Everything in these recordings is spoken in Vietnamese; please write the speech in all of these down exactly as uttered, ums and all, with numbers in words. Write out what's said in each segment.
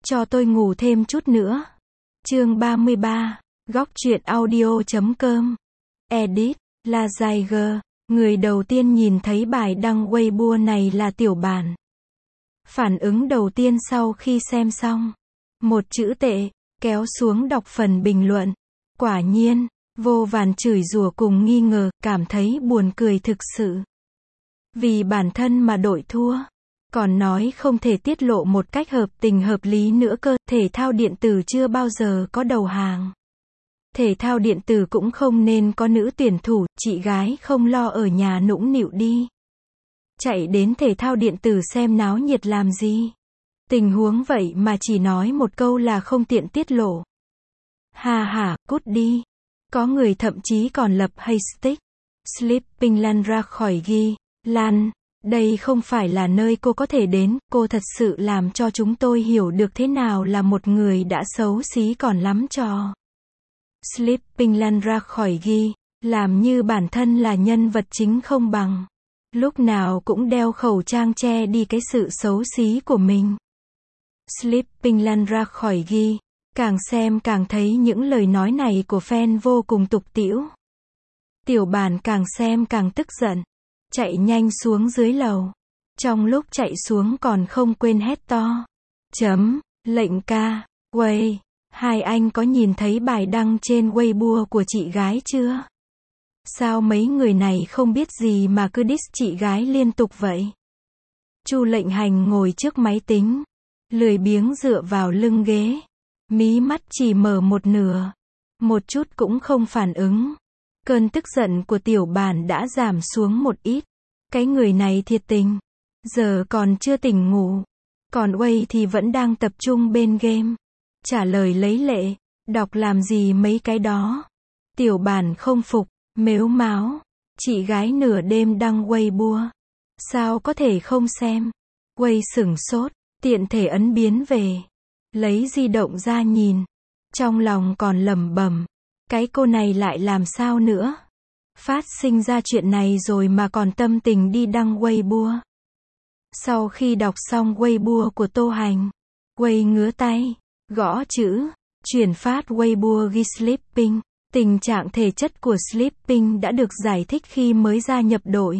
Cho tôi ngủ thêm chút nữa. Chương ba mươi ba, góc truyện audio chấm com. Edit, La Ziger. Người đầu tiên nhìn thấy bài đăng Weibo này là Tiểu Bản. Phản ứng đầu tiên sau khi xem xong. Một chữ tệ, kéo xuống đọc phần bình luận. Quả nhiên, vô vàn chửi rủa cùng nghi ngờ, cảm thấy buồn cười thực sự. Vì bản thân mà đội thua. Còn nói không thể tiết lộ một cách hợp tình hợp lý nữa cơ, thể thao điện tử chưa bao giờ có đầu hàng. Thể thao điện tử cũng không nên có nữ tuyển thủ, chị gái không lo ở nhà nũng nịu đi. Chạy đến thể thao điện tử xem náo nhiệt làm gì? Tình huống vậy mà chỉ nói một câu là không tiện tiết lộ. Ha ha, cút đi. Có người thậm chí còn lập hashtag Sleeping Lan ra khỏi ghi. Lan, đây không phải là nơi cô có thể đến, cô thật sự làm cho chúng tôi hiểu được thế nào là một người đã xấu xí còn lắm trò. Sleeping Lan ra khỏi ghi, làm như bản thân là nhân vật chính không bằng. Lúc nào cũng đeo khẩu trang che đi cái sự xấu xí của mình. Sleeping Lan ra khỏi ghi, càng xem càng thấy những lời nói này của fan vô cùng tục tĩu. Tiểu Bản càng xem càng tức giận. Chạy nhanh xuống dưới lầu. Trong lúc chạy xuống còn không quên hét to. Chấm, lệnh ca, Way, hai anh có nhìn thấy bài đăng trên Weibo của chị gái chưa? Sao mấy người này không biết gì mà cứ diss chị gái liên tục vậy? Chu Lệnh Hành ngồi trước máy tính, lười biếng dựa vào lưng ghế, mí mắt chỉ mở một nửa, một chút cũng không phản ứng. Cơn tức giận của Tiểu Bản đã giảm xuống một ít. Cái người này thiệt tình. Giờ còn chưa tỉnh ngủ. Còn Way thì vẫn đang tập trung bên game. Trả lời lấy lệ. Đọc làm gì mấy cái đó. Tiểu Bản không phục. Mếu máo. Chị gái nửa đêm đăng Weibo. Sao có thể không xem. Way sửng sốt. Tiện thể ấn biến về. Lấy di động ra nhìn. Trong lòng còn lẩm bẩm. Cái cô này lại làm sao nữa? Phát sinh ra chuyện này rồi mà còn tâm tình đi đăng Weibo. Sau khi đọc xong Weibo của Tô Hành, Way ngứa tay, gõ chữ, chuyển phát Weibo ghi Sleeping. Tình trạng thể chất của Sleeping đã được giải thích khi mới gia nhập đội.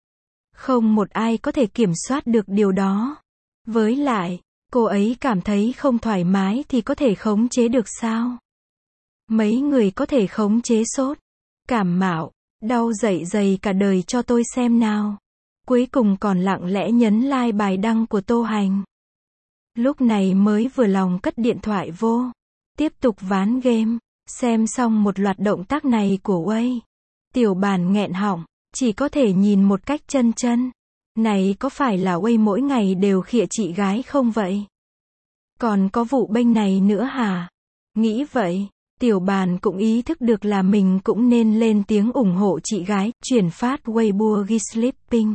Không một ai có thể kiểm soát được điều đó. Với lại, cô ấy cảm thấy không thoải mái thì có thể khống chế được sao? Mấy người có thể khống chế sốt, cảm mạo, đau dạ dày cả đời cho tôi xem nào. Cuối cùng còn lặng lẽ nhấn like bài đăng của Tô Hành. Lúc này mới vừa lòng cất điện thoại vô. Tiếp tục ván game. Xem xong một loạt động tác này của Way. Tiểu Bản nghẹn họng. Chỉ có thể nhìn một cách chân chân. Này có phải là Way mỗi ngày đều khịa chị gái không vậy? Còn có vụ bênh này nữa hả? Nghĩ vậy. Tiểu Bản cũng ý thức được là mình cũng nên lên tiếng ủng hộ chị gái, chuyển phát Weibo ghi Sleeping.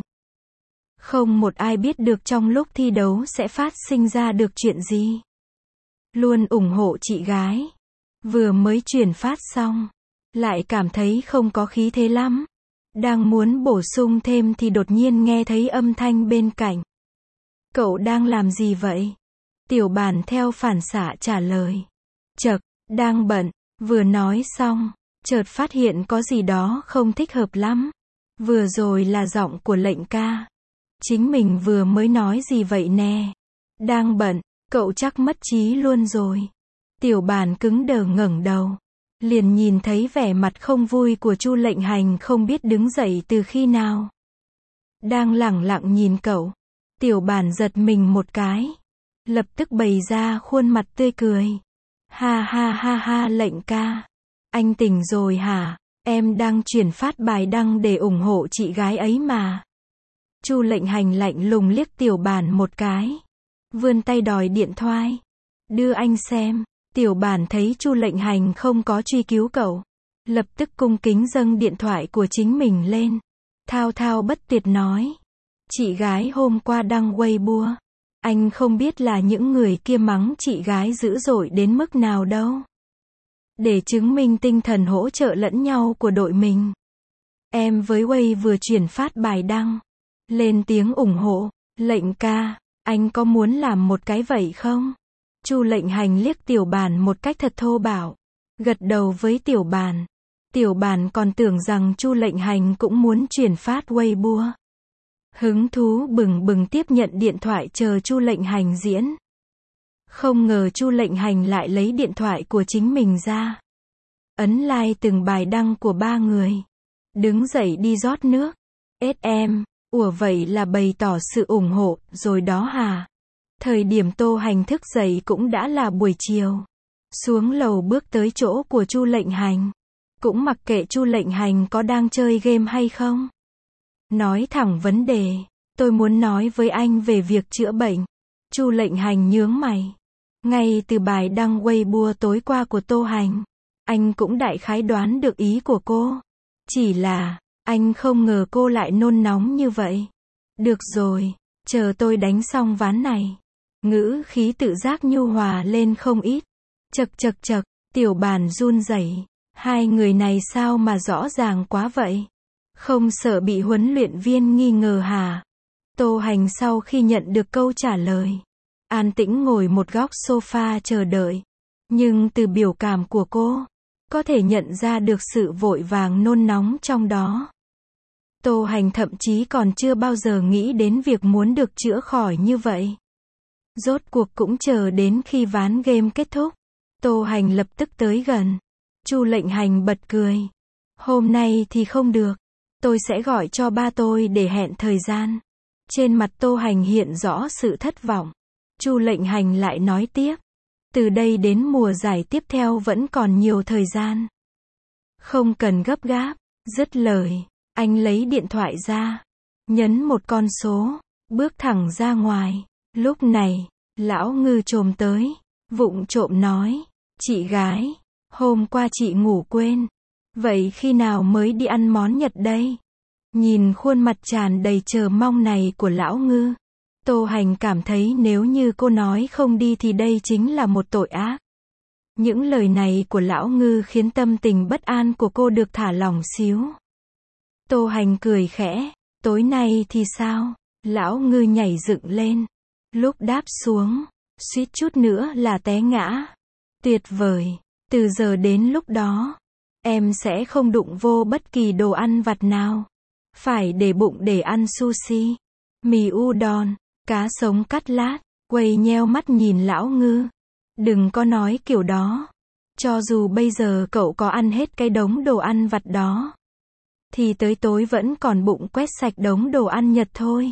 Không một ai biết được trong lúc thi đấu sẽ phát sinh ra được chuyện gì. Luôn ủng hộ chị gái. Vừa mới chuyển phát xong, lại cảm thấy không có khí thế lắm. Đang muốn bổ sung thêm thì đột nhiên nghe thấy âm thanh bên cạnh. Cậu đang làm gì vậy? Tiểu Bản theo phản xạ trả lời. Chậc, đang bận. Vừa nói xong, chợt phát hiện có gì đó không thích hợp lắm. Vừa rồi là giọng của Lệnh ca. Chính mình vừa mới nói gì vậy nè? Đang bận, cậu chắc mất trí luôn rồi. Tiểu Bản cứng đờ ngẩng đầu. Liền nhìn thấy vẻ mặt không vui của Chu Lệnh Hành không biết đứng dậy từ khi nào. Đang lẳng lặng nhìn cậu. Tiểu Bản giật mình một cái. Lập tức bày ra khuôn mặt tươi cười. Ha ha ha ha Lệnh ca. Anh tỉnh rồi hả? Em đang chuyển phát bài đăng để ủng hộ chị gái ấy mà. Chu Lệnh Hành lạnh lùng liếc Tiểu Bản một cái. Vươn tay đòi điện thoại. Đưa anh xem. Tiểu Bản thấy Chu Lệnh Hành không có truy cứu cậu. Lập tức cung kính dâng điện thoại của chính mình lên. Thao thao bất tuyệt nói. Chị gái hôm qua đăng Weibo. Anh không biết là những người kia mắng chị gái dữ dội đến mức nào đâu. Để chứng minh tinh thần hỗ trợ lẫn nhau của đội mình. Em với Way vừa chuyển phát bài đăng. Lên tiếng ủng hộ. Lệnh ca, anh có muốn làm một cái vậy không? Chu Lệnh Hành liếc Tiểu Bàn một cách thật thô bạo, gật đầu với Tiểu Bàn. Tiểu Bàn còn tưởng rằng Chu Lệnh Hành cũng muốn chuyển phát Weibo. Hứng thú bừng bừng tiếp nhận điện thoại chờ Chu Lệnh Hành diễn. Không ngờ Chu Lệnh Hành lại lấy điện thoại của chính mình ra. Ấn like từng bài đăng của ba người. Đứng dậy đi rót nước. ét em, ủa vậy là bày tỏ sự ủng hộ, rồi đó hả? Thời điểm Tô Hành thức dậy cũng đã là buổi chiều. Xuống lầu bước tới chỗ của Chu Lệnh Hành. Cũng mặc kệ Chu Lệnh Hành có đang chơi game hay không. Nói thẳng vấn đề, tôi muốn nói với anh về việc chữa bệnh. Chu Lệnh Hành nhướng mày. Ngay từ bài đăng Weibo tối qua của Tô Hành, anh cũng đại khái đoán được ý của cô. Chỉ là, anh không ngờ cô lại nôn nóng như vậy. Được rồi, chờ tôi đánh xong ván này. Ngữ khí tự giác nhu hòa lên không ít. Chật chật chật, Tiểu Bàn run rẩy. Hai người này sao mà rõ ràng quá vậy? Không sợ bị huấn luyện viên nghi ngờ hả? Tô Hành sau khi nhận được câu trả lời, an tĩnh ngồi một góc sofa chờ đợi. Nhưng từ biểu cảm của cô, có thể nhận ra được sự vội vàng nôn nóng trong đó. Tô Hành thậm chí còn chưa bao giờ nghĩ đến việc muốn được chữa khỏi như vậy. Rốt cuộc cũng chờ đến khi ván game kết thúc. Tô Hành lập tức tới gần. Chu Lệnh Hành bật cười. Hôm nay thì không được. Tôi sẽ gọi cho ba tôi để hẹn thời gian. Trên mặt Tô Hành hiện rõ sự thất vọng. Chu Lệnh Hành lại nói tiếp. Từ đây đến mùa giải tiếp theo vẫn còn nhiều thời gian. Không cần gấp gáp. Dứt lời, anh lấy điện thoại ra. Nhấn một con số. Bước thẳng ra ngoài. Lúc này, Lão Ngư trồm tới. Vụng trộm nói. Chị gái, hôm qua chị ngủ quên. Vậy khi nào mới đi ăn món Nhật đây? Nhìn khuôn mặt tràn đầy chờ mong này của Lão Ngư, Tô Hành cảm thấy nếu như cô nói không đi thì đây chính là một tội ác. Những lời này của Lão Ngư khiến tâm tình bất an của cô được thả lỏng xíu. Tô Hành cười khẽ. Tối nay thì sao? Lão Ngư nhảy dựng lên. Lúc đáp xuống, suýt chút nữa là té ngã. Tuyệt vời. Từ giờ đến lúc đó, em sẽ không đụng vô bất kỳ đồ ăn vặt nào. Phải để bụng để ăn sushi, mì udon, cá sống cắt lát. Quay nheo mắt nhìn Lão Ngư. Đừng có nói kiểu đó. Cho dù bây giờ cậu có ăn hết cái đống đồ ăn vặt đó, thì tới tối vẫn còn bụng quét sạch đống đồ ăn Nhật thôi.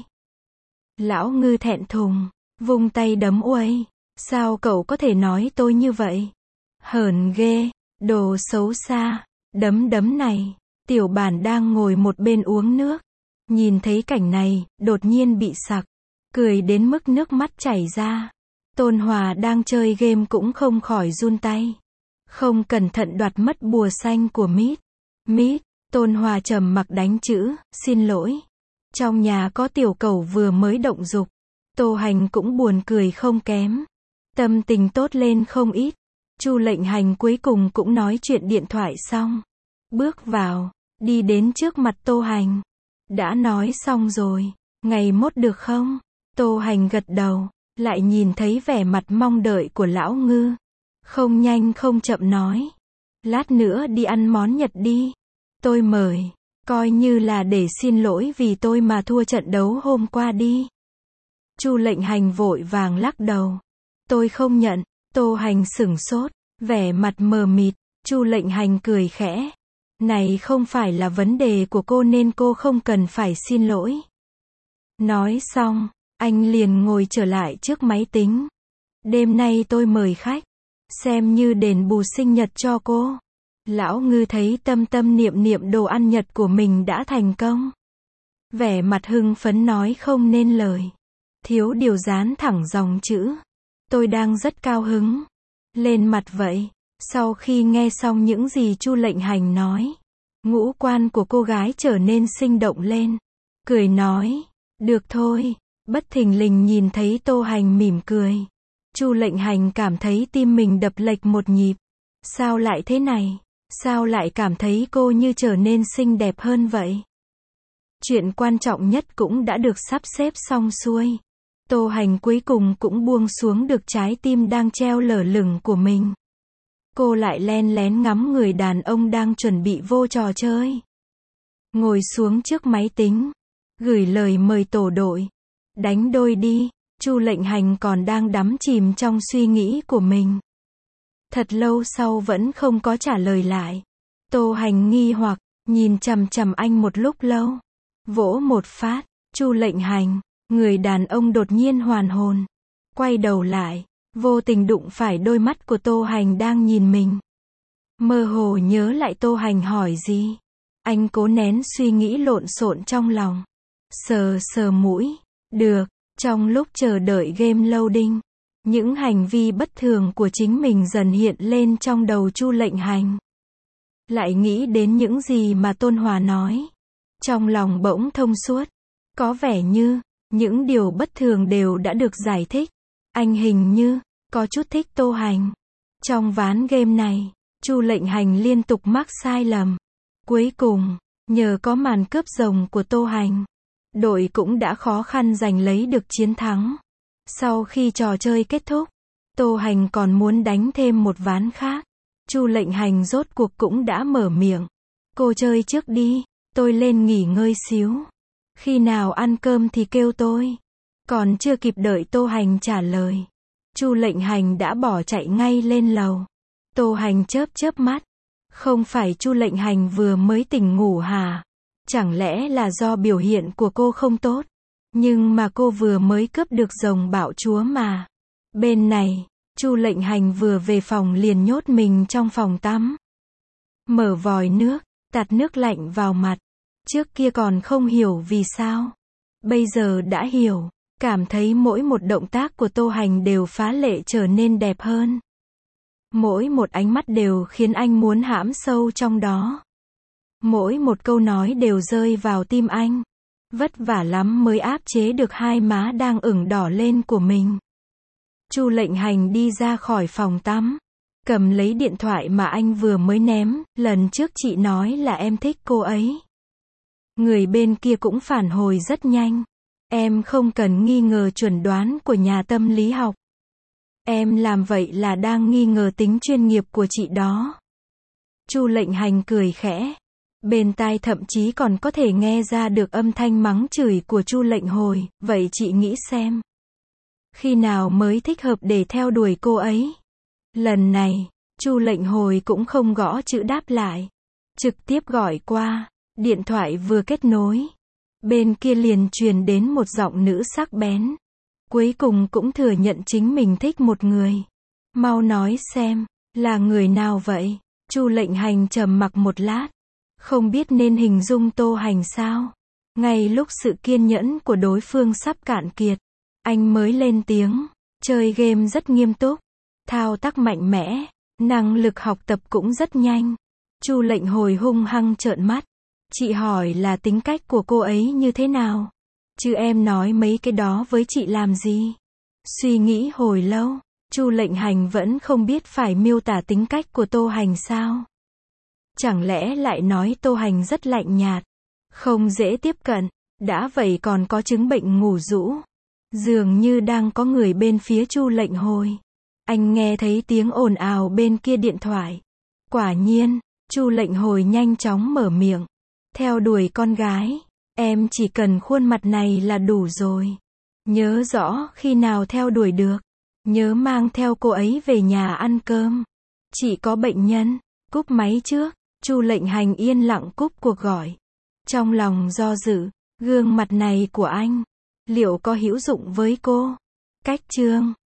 Lão Ngư thẹn thùng, vung tay đấm uầy. Sao cậu có thể nói tôi như vậy? Hờn ghê, đồ xấu xa. Đấm đấm này. Tiểu Bàn đang ngồi một bên uống nước. Nhìn thấy cảnh này, đột nhiên bị sặc. Cười đến mức nước mắt chảy ra. Tôn Hòa đang chơi game cũng không khỏi run tay. Không cẩn thận đoạt mất bùa xanh của Mít. Mít, Tôn Hòa trầm mặc đánh chữ, xin lỗi. Trong nhà có tiểu cẩu vừa mới động dục. Tô Hành cũng buồn cười không kém. Tâm tình tốt lên không ít. Chu Lệnh Hành cuối cùng cũng nói chuyện điện thoại xong. Bước vào, đi đến trước mặt Tô Hành. Đã nói xong rồi, ngày mốt được không? Tô Hành gật đầu, lại nhìn thấy vẻ mặt mong đợi của Lão Ngư. Không nhanh không chậm nói. Lát nữa đi ăn món Nhật đi. Tôi mời, coi như là để xin lỗi vì tôi mà thua trận đấu hôm qua đi. Chu Lệnh Hành vội vàng lắc đầu. Tôi không nhận. Tô Hành sửng sốt, vẻ mặt mờ mịt. Chu Lệnh Hành cười khẽ. Này không phải là vấn đề của cô nên cô không cần phải xin lỗi. Nói xong, anh liền ngồi trở lại trước máy tính. Đêm nay tôi mời khách, xem như đền bù sinh nhật cho cô. Lão Ngư thấy tâm tâm niệm niệm đồ ăn Nhật của mình đã thành công. Vẻ mặt hưng phấn nói không nên lời. Thiếu điều dán thẳng dòng chữ. Tôi đang rất cao hứng. Lên mặt vậy. Sau khi nghe xong những gì Chu Lệnh Hành nói, ngũ quan của cô gái trở nên sinh động lên. Cười nói, được thôi. Bất thình lình nhìn thấy Tô Hành mỉm cười. Chu Lệnh Hành cảm thấy tim mình đập lệch một nhịp. Sao lại thế này? Sao lại cảm thấy cô như trở nên xinh đẹp hơn vậy? Chuyện quan trọng nhất cũng đã được sắp xếp xong xuôi. Tô Hành cuối cùng cũng buông xuống được trái tim đang treo lở lửng của mình. Cô lại len lén ngắm người đàn ông đang chuẩn bị vô trò chơi. Ngồi xuống trước máy tính, gửi lời mời tổ đội. Đánh đôi đi. Chu Lệnh Hành còn đang đắm chìm trong suy nghĩ của mình. Thật lâu sau vẫn không có trả lời lại. Tô Hành nghi hoặc, nhìn chằm chằm anh một lúc lâu. Vỗ một phát, Chu Lệnh Hành, người đàn ông đột nhiên hoàn hồn. Quay đầu lại, vô tình đụng phải đôi mắt của Tô Hành đang nhìn mình. Mơ hồ nhớ lại Tô Hành hỏi gì. Anh cố nén suy nghĩ lộn xộn trong lòng. Sờ sờ mũi. Được. Trong lúc chờ đợi game loading, những hành vi bất thường của chính mình dần hiện lên trong đầu Chu Lệnh Hành. Lại nghĩ đến những gì mà Tôn Hòa nói. Trong lòng bỗng thông suốt. Có vẻ như, những điều bất thường đều đã được giải thích. Anh hình như, có chút thích Tô Hành. Trong ván game này, Chu Lệnh Hành liên tục mắc sai lầm. Cuối cùng, nhờ có màn cướp rồng của Tô Hành, đội cũng đã khó khăn giành lấy được chiến thắng. Sau khi trò chơi kết thúc, Tô Hành còn muốn đánh thêm một ván khác. Chu Lệnh Hành rốt cuộc cũng đã mở miệng. Cô chơi trước đi, tôi lên nghỉ ngơi xíu. Khi nào ăn cơm thì kêu tôi. Còn chưa kịp đợi Tô Hành trả lời, Chu Lệnh Hành đã bỏ chạy ngay lên lầu. Tô Hành chớp chớp mắt. Không phải Chu Lệnh Hành vừa mới tỉnh ngủ hả? Chẳng lẽ là do biểu hiện của cô không tốt? Nhưng mà cô vừa mới cướp được rồng bạo chúa mà. Bên này, Chu Lệnh Hành vừa về phòng liền nhốt mình trong phòng tắm. Mở vòi nước, tạt nước lạnh vào mặt. Trước kia còn không hiểu vì sao. Bây giờ đã hiểu. Cảm thấy mỗi một động tác của Tô Hành đều phá lệ trở nên đẹp hơn. Mỗi một ánh mắt đều khiến anh muốn hãm sâu trong đó. Mỗi một câu nói đều rơi vào tim anh. Vất vả lắm mới áp chế được hai má đang ửng đỏ lên của mình. Chu Lệnh Hành đi ra khỏi phòng tắm. Cầm lấy điện thoại mà anh vừa mới ném. Lần trước chị nói là em thích cô ấy. Người bên kia cũng phản hồi rất nhanh. Em không cần nghi ngờ chuẩn đoán của nhà tâm lý học. Em làm vậy là đang nghi ngờ tính chuyên nghiệp của chị đó. Chu Lệnh Hành cười khẽ. Bên tai thậm chí còn có thể nghe ra được âm thanh mắng chửi của Chu Lệnh Hồi. Vậy chị nghĩ xem, khi nào mới thích hợp để theo đuổi cô ấy? Lần này, Chu Lệnh Hồi cũng không gõ chữ đáp lại. Trực tiếp gọi qua. Điện thoại vừa kết nối, bên kia liền truyền đến một giọng nữ sắc bén. Cuối cùng cũng thừa nhận chính mình thích một người. Mau nói xem, là người nào vậy? Chu Lệnh Hành trầm mặc một lát. Không biết nên hình dung Tô Hành sao? Ngay lúc sự kiên nhẫn của đối phương sắp cạn kiệt, anh mới lên tiếng. Chơi game rất nghiêm túc, thao tác mạnh mẽ, năng lực học tập cũng rất nhanh. Chu Lệnh Hồi hung hăng trợn mắt. Chị hỏi là tính cách của cô ấy như thế nào? Chứ em nói mấy cái đó với chị làm gì? Suy nghĩ hồi lâu, Chu Lệnh Hành vẫn không biết phải miêu tả tính cách của Tô Hành sao? Chẳng lẽ lại nói Tô Hành rất lạnh nhạt, không dễ tiếp cận, đã vậy còn có chứng bệnh ngủ rũ. Dường như đang có người bên phía Chu Lệnh Hồi. Anh nghe thấy tiếng ồn ào bên kia điện thoại. Quả nhiên, Chu Lệnh Hồi nhanh chóng mở miệng. Theo đuổi con gái, em chỉ cần khuôn mặt này là đủ rồi. Nhớ rõ khi nào theo đuổi được. Nhớ mang theo cô ấy về nhà ăn cơm. Chị có bệnh nhân. Cúp máy trước. Chu Lệnh Hành yên lặng cúp cuộc gọi. Trong lòng do dự, gương mặt này của anh, liệu có hữu dụng với cô? Cách chương